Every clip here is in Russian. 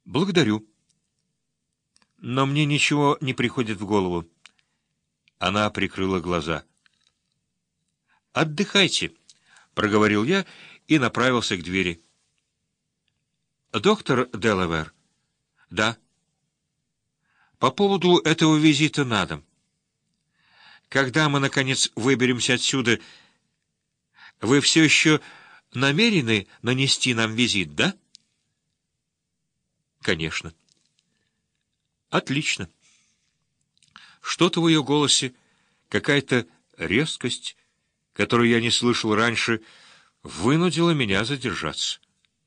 Благодарю. Но мне ничего не приходит в голову. Она прикрыла глаза. «Отдыхайте», — проговорил я и направился к двери. «Доктор Делавер?» «Да». «По поводу этого визита на дом. Когда мы, наконец, выберемся отсюда, вы все еще намерены нанести нам визит, да?» «Конечно». «Отлично». Что-то в ее голосе, какая-то резкость, которую я не слышал раньше, вынудила меня задержаться.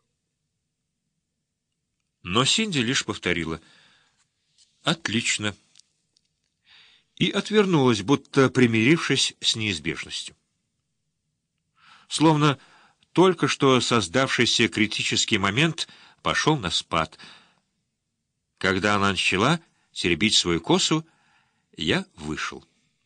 Но Синди лишь повторила «Отлично» и отвернулась, будто примирившись с неизбежностью. Словно только что создавшийся критический момент пошел на спад. Когда она начала теребить свою косу, я вышел.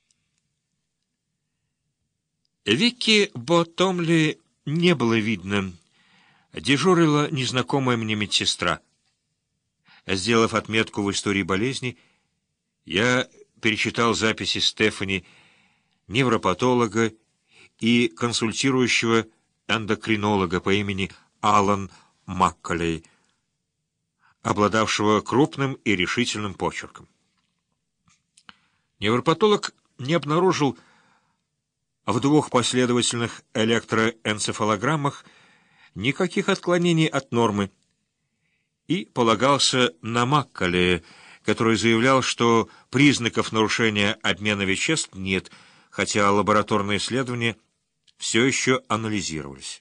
Вики Боттомли не было видно. Дежурила незнакомая мне медсестра. Сделав отметку в истории болезни, я перечитал записи Стефани, невропатолога и консультирующего эндокринолога по имени Алан Макколей, обладавшего крупным и решительным почерком. Невропатолог не обнаружил в двух последовательных электроэнцефалограммах никаких отклонений от нормы и полагался на Макколея, который заявлял, что признаков нарушения обмена веществ нет, хотя лабораторные исследования все еще анализировались.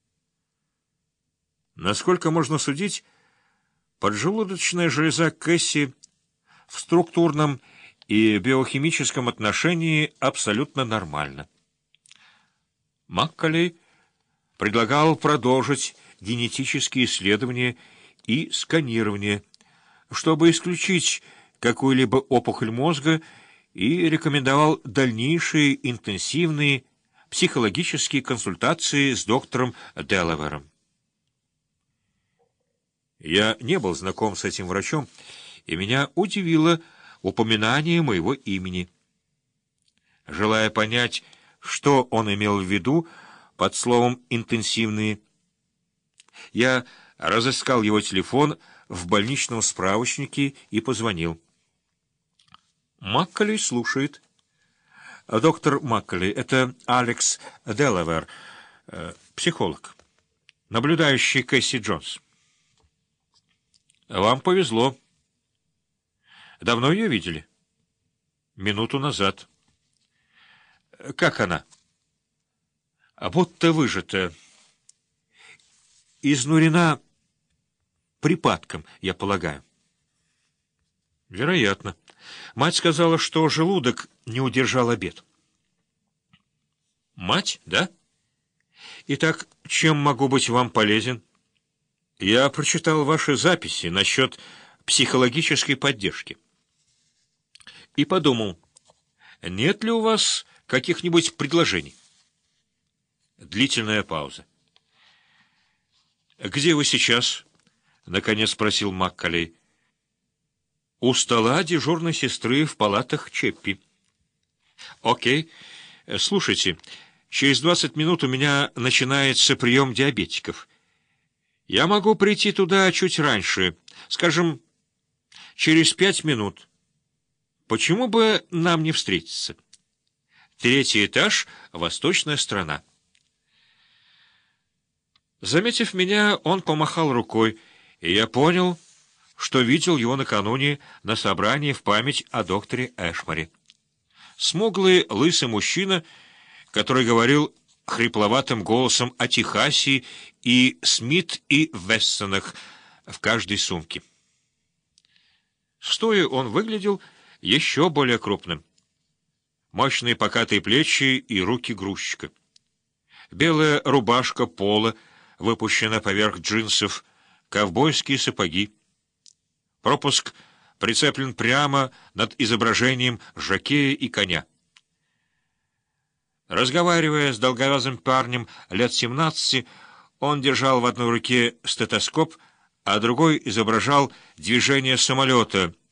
Насколько можно судить, поджелудочная железа Кэсси в структурном и биохимическом отношении абсолютно нормально. Макколей предлагал продолжить генетические исследования и сканирование, чтобы исключить какую-либо опухоль мозга, и рекомендовал дальнейшие интенсивные психологические консультации с доктором Делавером. Я не был знаком с этим врачом, и меня удивило упоминание моего имени. Желая понять, что он имел в виду под словом «интенсивные», я разыскал его телефон в больничном справочнике и позвонил. Макколей слушает. «Доктор Макколей, это Алекс Делавер, психолог, наблюдающий Кэсси Джонс». «Вам повезло. Давно ее видели?» «Минуту назад». «Как она?» «Будто выжата. Изнурена припадком, я полагаю». «Вероятно. Мать сказала, что желудок не удержал обед». «Мать, да? Итак, чем могу быть вам полезен?» «Я прочитал ваши записи насчет психологической поддержки и подумал, нет ли у вас каких-нибудь предложений?» Длительная пауза. «Где вы сейчас?» — наконец спросил Макколей. «У стола дежурной сестры в палатах Чеппи». «Окей. Слушайте, через 20 минут у меня начинается прием диабетиков. Я могу прийти туда чуть раньше, скажем, через 5 минут. Почему бы нам не встретиться? 3-й этаж, восточная сторона». Заметив меня, он помахал рукой, и я понял, что видел его накануне на собрании в память о докторе Эшмаре. Смуглый, лысый мужчина, который говорил хрипловатым голосом о Техасе и Смит и Вессонах в каждой сумке. Стоя он выглядел еще более крупным. Мощные покатые плечи и руки грузчика. Белая рубашка пола выпущена поверх джинсов, ковбойские сапоги. Пропуск прицеплен прямо над изображением жокея и коня. Разговаривая с долговязым парнем лет 17, он держал в одной руке стетоскоп, а другой изображал движение самолета —